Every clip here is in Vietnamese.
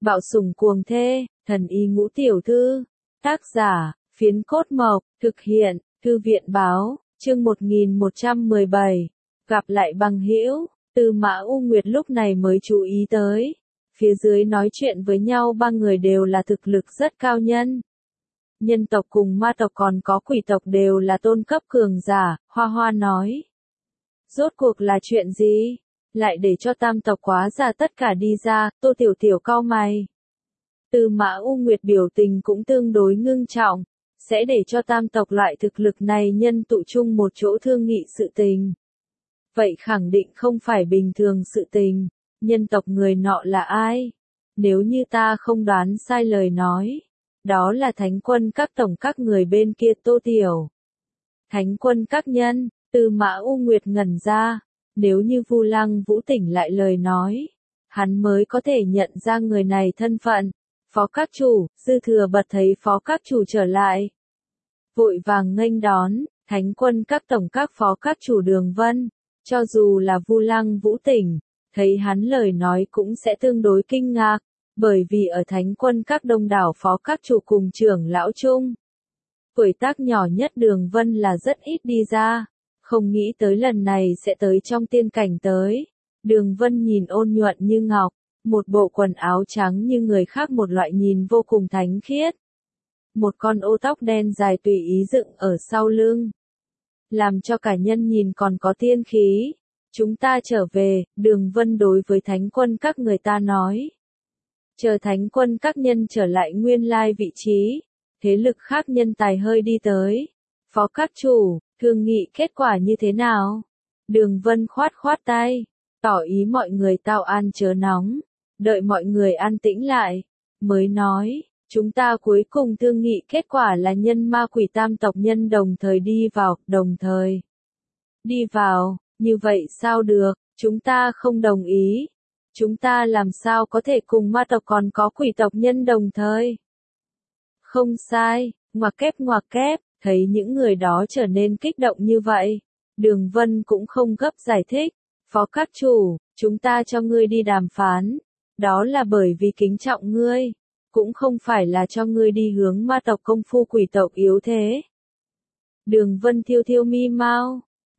Bạo sủng cuồng thê, thần y ngũ tiểu thư. Tác giả, Phiến Cốt Mộc, thực hiện, Thư viện báo, chương 1117. Gặp lại bằng hữu, Tư Mã U Nguyệt lúc này mới chú ý tới. Phía dưới nói chuyện với nhau ba người đều là thực lực rất cao nhân. Nhân tộc cùng ma tộc còn có quỷ tộc đều là tôn cấp cường giả, Hoa Hoa nói. Rốt cuộc là chuyện gì? Lại để cho tam tộc quá già tất cả đi ra, Tô Tiểu Tiểu cau mày. Tư Mã U Nguyệt biểu tình cũng tương đối ngưng trọng, sẽ để cho tam tộc loại thực lực này nhân tụ chung một chỗ thương nghị sự tình. Vậy khẳng định không phải bình thường sự tình, nhân tộc người nọ là ai? Nếu như ta không đoán sai lời nói, đó là thánh quân các tổng các người bên kia Tô Tiểu. Thánh quân các nhân, Tư Mã U Nguyệt ngẩn ra, nếu như Vu Lăng Vũ tỉnh lại lời nói, hắn mới có thể nhận ra người này thân phận. Phó các chủ, Dư Thừa Bật thấy phó các chủ trở lại. Vội vàng nghênh đón, thánh quân các tổng các phó các chủ Đường Vân, cho dù là Vu Lăng Vũ tỉnh, thấy hắn lời nói cũng sẽ tương đối kinh ngạc, bởi vì ở thánh quân các đông đảo phó các chủ cùng trưởng lão chung. Tuổi tác nhỏ nhất Đường Vân là rất ít đi ra, không nghĩ tới lần này sẽ tới trong tiên cảnh tới. Đường Vân nhìn ôn nhuận như ngọc, một bộ quần áo trắng như người khác một loại nhìn vô cùng thánh khiết. Một con ô tóc đen dài tùy ý dựng ở sau lưng, làm cho cả nhân nhìn còn có tiên khí. Chúng ta trở về, Đường Vân đối với thánh quân các người ta nói. Chờ thánh quân các nhân trở lại nguyên lai vị trí, thế lực khác nhân tài hơi đi tới. Phó các chủ, thương nghị kết quả như thế nào? Đường Vân khoát khoát tay, tỏ ý mọi người tao an chớ nóng, đợi mọi người an tĩnh lại, mới nói, chúng ta cuối cùng thương nghị kết quả là nhân ma quỷ tam tộc nhân đồng thời đi vào, đồng thời đi vào, như vậy sao được, chúng ta không đồng ý, chúng ta làm sao có thể cùng ma tộc còn có quỷ tộc nhân đồng thời. Không sai, ngoặc kép, thấy những người đó trở nên kích động như vậy, Đường Vân cũng không gấp giải thích, phó các chủ, chúng ta cho ngươi đi đàm phán, đó là bởi vì kính trọng ngươi, cũng không phải là cho ngươi đi hướng ma tộc công phu quỷ tộc yếu thế. Đường Vân thiêu thiêu mi mau,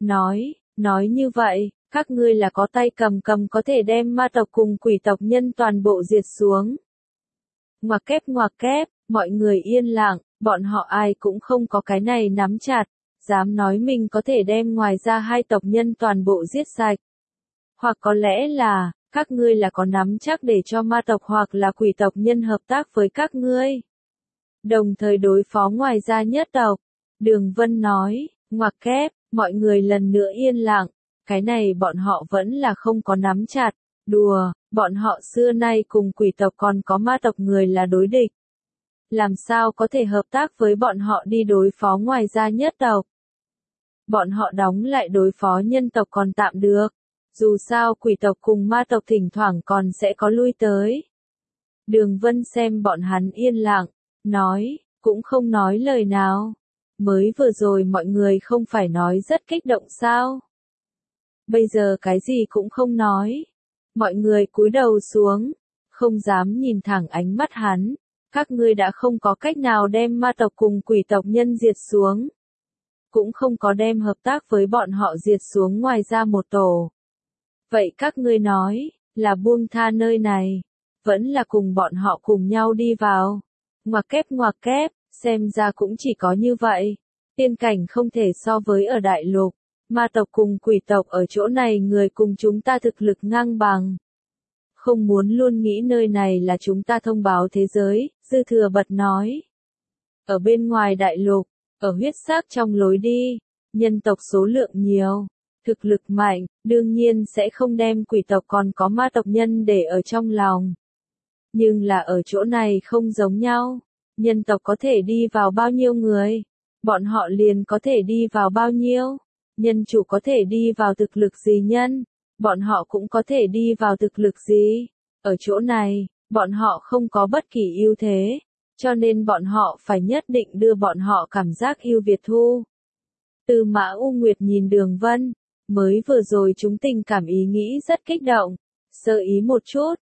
nói như vậy, các ngươi là có tay cầm có thể đem ma tộc cùng quỷ tộc nhân toàn bộ diệt xuống. Ngoặc kép, mọi người yên lặng, bọn họ ai cũng không có cái này nắm chặt, dám nói mình có thể đem ngoài ra hai tộc nhân toàn bộ giết sạch. Hoặc có lẽ là, các ngươi là có nắm chắc để cho ma tộc hoặc là quỷ tộc nhân hợp tác với các ngươi. Đồng thời đối phó ngoài ra nhất tộc. Đường Vân nói, ngoặc kép, mọi người lần nữa yên lặng, cái này bọn họ vẫn là không có nắm chặt, đùa, bọn họ xưa nay cùng quỷ tộc còn có ma tộc người là đối địch. Làm sao có thể hợp tác với bọn họ đi đối phó ngoài ra nhất tộc. Bọn họ đóng lại đối phó nhân tộc còn tạm được. Dù sao quỷ tộc cùng ma tộc thỉnh thoảng còn sẽ có lui tới. Đường Vân xem bọn hắn yên lặng, nói, cũng không nói lời nào. Mới vừa rồi mọi người không phải nói rất kích động sao? Bây giờ cái gì cũng không nói. Mọi người cúi đầu xuống, không dám nhìn thẳng ánh mắt hắn. Các ngươi đã không có cách nào đem ma tộc cùng quỷ tộc nhân diệt xuống. Cũng không có đem hợp tác với bọn họ diệt xuống ngoài ra một tổ. Vậy các ngươi nói, là buông tha nơi này, vẫn là cùng bọn họ cùng nhau đi vào. Ngoặc kép, xem ra cũng chỉ có như vậy. Tiên cảnh không thể so với ở đại lục, ma tộc cùng quỷ tộc ở chỗ này người cùng chúng ta thực lực ngang bằng. Không muốn luôn nghĩ nơi này là chúng ta thông báo thế giới, Dư Thừa Bật nói. Ở bên ngoài đại lục, ở huyết sắc trong lối đi, nhân tộc số lượng nhiều. Thực lực mạnh, đương nhiên sẽ không đem quỷ tộc còn có ma tộc nhân để ở trong lòng. Nhưng là ở chỗ này không giống nhau. Nhân tộc có thể đi vào bao nhiêu người, bọn họ liền có thể đi vào bao nhiêu. Nhân chủ có thể đi vào thực lực gì nhân, bọn họ cũng có thể đi vào thực lực gì. Ở chỗ này, bọn họ không có bất kỳ ưu thế, cho nên bọn họ phải nhất định đưa bọn họ cảm giác ưu việt thu. Tư Mã U Nguyệt nhìn Đường Vân. Mới vừa rồi chúng tình cảm ý nghĩ rất kích động, sơ ý một chút,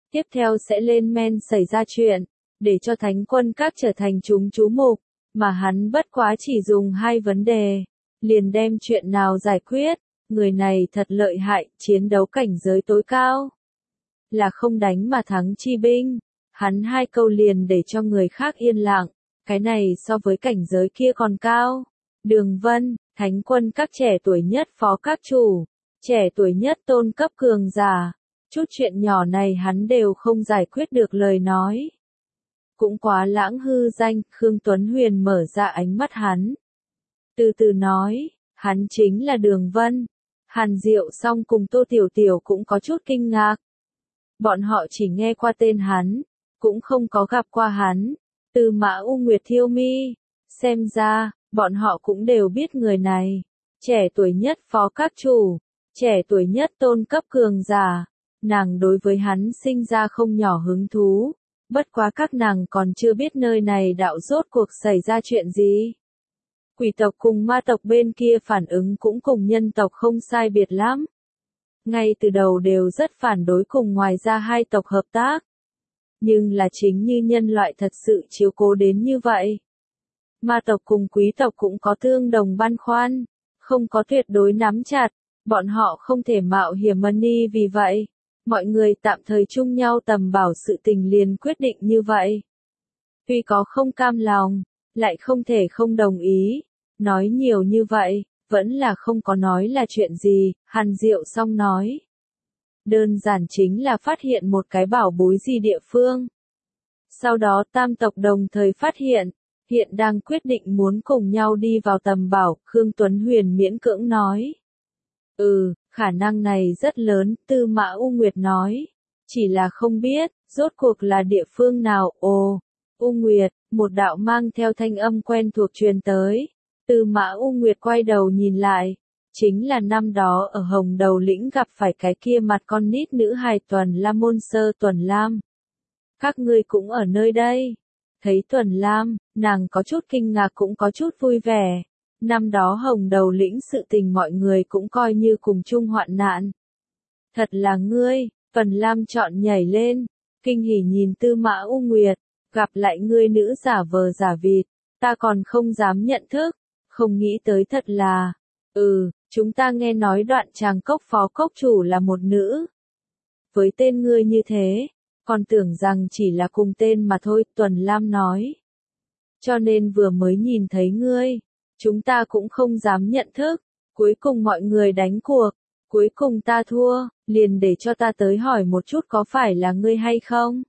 Tiếp theo sẽ lên men xảy ra chuyện, để cho thánh quân các trở thành chúng chú mục, mà hắn bất quá chỉ dùng 2 vấn đề, liền đem chuyện nào giải quyết, người này thật lợi hại, chiến đấu cảnh giới tối cao. Là không đánh mà thắng chi binh, hắn 2 câu liền để cho người khác yên lặng, cái này so với cảnh giới kia còn cao. Đường Vân, thánh quân các trẻ tuổi nhất phó các chủ, trẻ tuổi nhất tôn cấp cường giả, chút chuyện nhỏ này hắn đều không giải quyết được lời nói. Cũng quá lãng hư danh, Khương Tuấn Huyền mở ra ánh mắt hắn. Từ từ nói, hắn chính là Đường Vân. Hàn Diệu Song cùng Tô Tiểu Tiểu cũng có chút kinh ngạc. Bọn họ chỉ nghe qua tên hắn, cũng không có gặp qua hắn. Tư Mã U Nguyệt Thiêu Mi, xem ra, bọn họ cũng đều biết người này. Trẻ tuổi nhất phó các chủ, trẻ tuổi nhất tôn cấp cường giả, nàng đối với hắn sinh ra không nhỏ hứng thú. Bất quá các nàng còn chưa biết nơi này đạo rốt cuộc xảy ra chuyện gì. Quỷ tộc cùng ma tộc bên kia phản ứng cũng cùng nhân tộc không sai biệt lắm. Ngay từ đầu đều rất phản đối cùng ngoài ra 2 tộc hợp tác. Nhưng là chính như nhân loại thật sự chiếu cố đến như vậy. Ma tộc cùng quý tộc cũng có tương đồng băn khoăn, không có tuyệt đối nắm chặt, bọn họ không thể mạo hiểm money vì vậy. Mọi người tạm thời chung nhau tầm bảo sự tình liền quyết định như vậy. Tuy có không cam lòng, lại không thể không đồng ý. Nói nhiều như vậy, vẫn là không có nói là chuyện gì, Hàn Diệu Song nói. Đơn giản chính là phát hiện một cái bảo bối gì địa phương. Sau đó tam tộc đồng thời phát hiện đang quyết định muốn cùng nhau đi vào tầm bảo, Khương Tuấn Huyền miễn cưỡng nói. Khả năng này rất lớn, Tư Mã U Nguyệt nói. Chỉ là không biết, rốt cuộc là địa phương nào, U Nguyệt, một đạo mang theo thanh âm quen thuộc truyền tới. Tư Mã U Nguyệt quay đầu nhìn lại. Chính là năm đó ở Hồng Đầu Lĩnh gặp phải cái kia mặt con nít nữ hài Tuần Lam môn sơ Tuần Lam. Các ngươi cũng ở nơi đây. Thấy Tuần Lam, nàng có chút kinh ngạc cũng có chút vui vẻ. Năm đó Hồng Đầu Lĩnh sự tình mọi người cũng coi như cùng chung hoạn nạn. Thật là ngươi, Tuần Lam chọn nhảy lên, kinh hỉ nhìn Tư Mã U Nguyệt, gặp lại ngươi nữ giả vờ giả vịt, ta còn không dám nhận thức, không nghĩ tới thật là, chúng ta nghe nói Đoạn Tràng Cốc phó cốc chủ là một nữ. Với tên ngươi như thế, còn tưởng rằng chỉ là cùng tên mà thôi, Tuần Lam nói. Cho nên vừa mới nhìn thấy ngươi, chúng ta cũng không dám nhận thức, cuối cùng mọi người đánh cuộc, cuối cùng ta thua, liền để cho ta tới hỏi một chút có phải là ngươi hay không?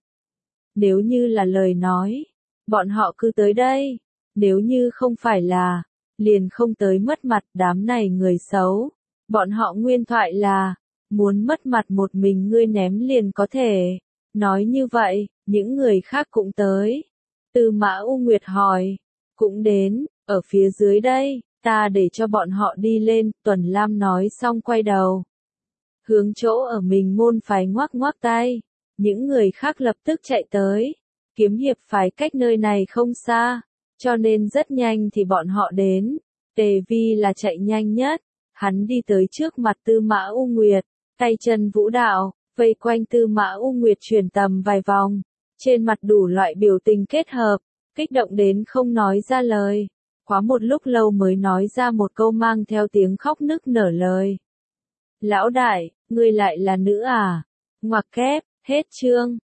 Nếu như là lời nói, bọn họ cứ tới đây, nếu như không phải là, liền không tới mất mặt đám này người xấu. Bọn họ nguyên thoại là, muốn mất mặt một mình ngươi ném liền có thể. Nói như vậy, những người khác cũng tới. Tư Mã U Nguyệt hỏi, cũng đến, ở phía dưới đây, ta để cho bọn họ đi lên, Tuần Lam nói xong quay đầu. Hướng chỗ ở mình môn phái ngoắc ngoắc tay, những người khác lập tức chạy tới. Kiếm hiệp phái cách nơi này không xa, cho nên rất nhanh thì bọn họ đến. Tề Vi là chạy nhanh nhất, hắn đi tới trước mặt Tư Mã U Nguyệt, tay chân vũ đạo, vây quanh Tư Mã U Nguyệt chuyển tầm vài vòng, trên mặt đủ loại biểu tình kết hợp, kích động đến không nói ra lời. Quá một lúc lâu mới nói ra một câu mang theo tiếng khóc nức nở lời. Lão đại, ngươi lại là nữ à? Ngoặc kép, hết chương.